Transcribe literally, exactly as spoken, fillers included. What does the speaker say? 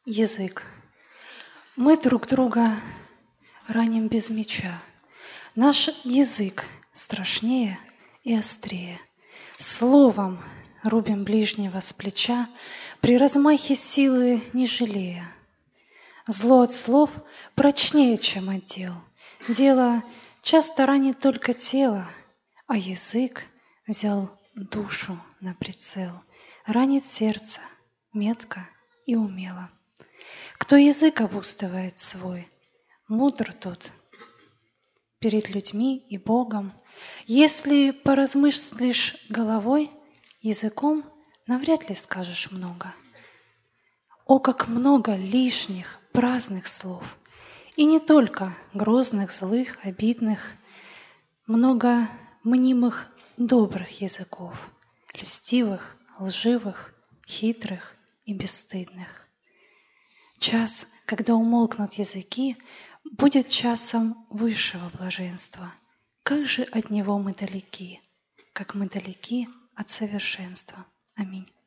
Язык. Мы друг друга раним без меча. Наш язык страшнее и острее. Словом рубим ближнего с плеча, при размахе силы не жалея. Зло от слов прочнее, чем от дел. Дело часто ранит только тело, а язык взял душу на прицел. Ранит сердце метко и умело. Кто язык обуздывает свой, мудр тот перед людьми и Богом. Если поразмыслишь головой, языком навряд ли скажешь много. О, как много лишних, праздных слов! И не только грозных, злых, обидных, много мнимых добрых языков, льстивых, лживых, хитрых и бесстыдных. Час, когда умолкнут языки, будет часом высшего блаженства. Как же от него мы далеки, как мы далеки от совершенства. Аминь.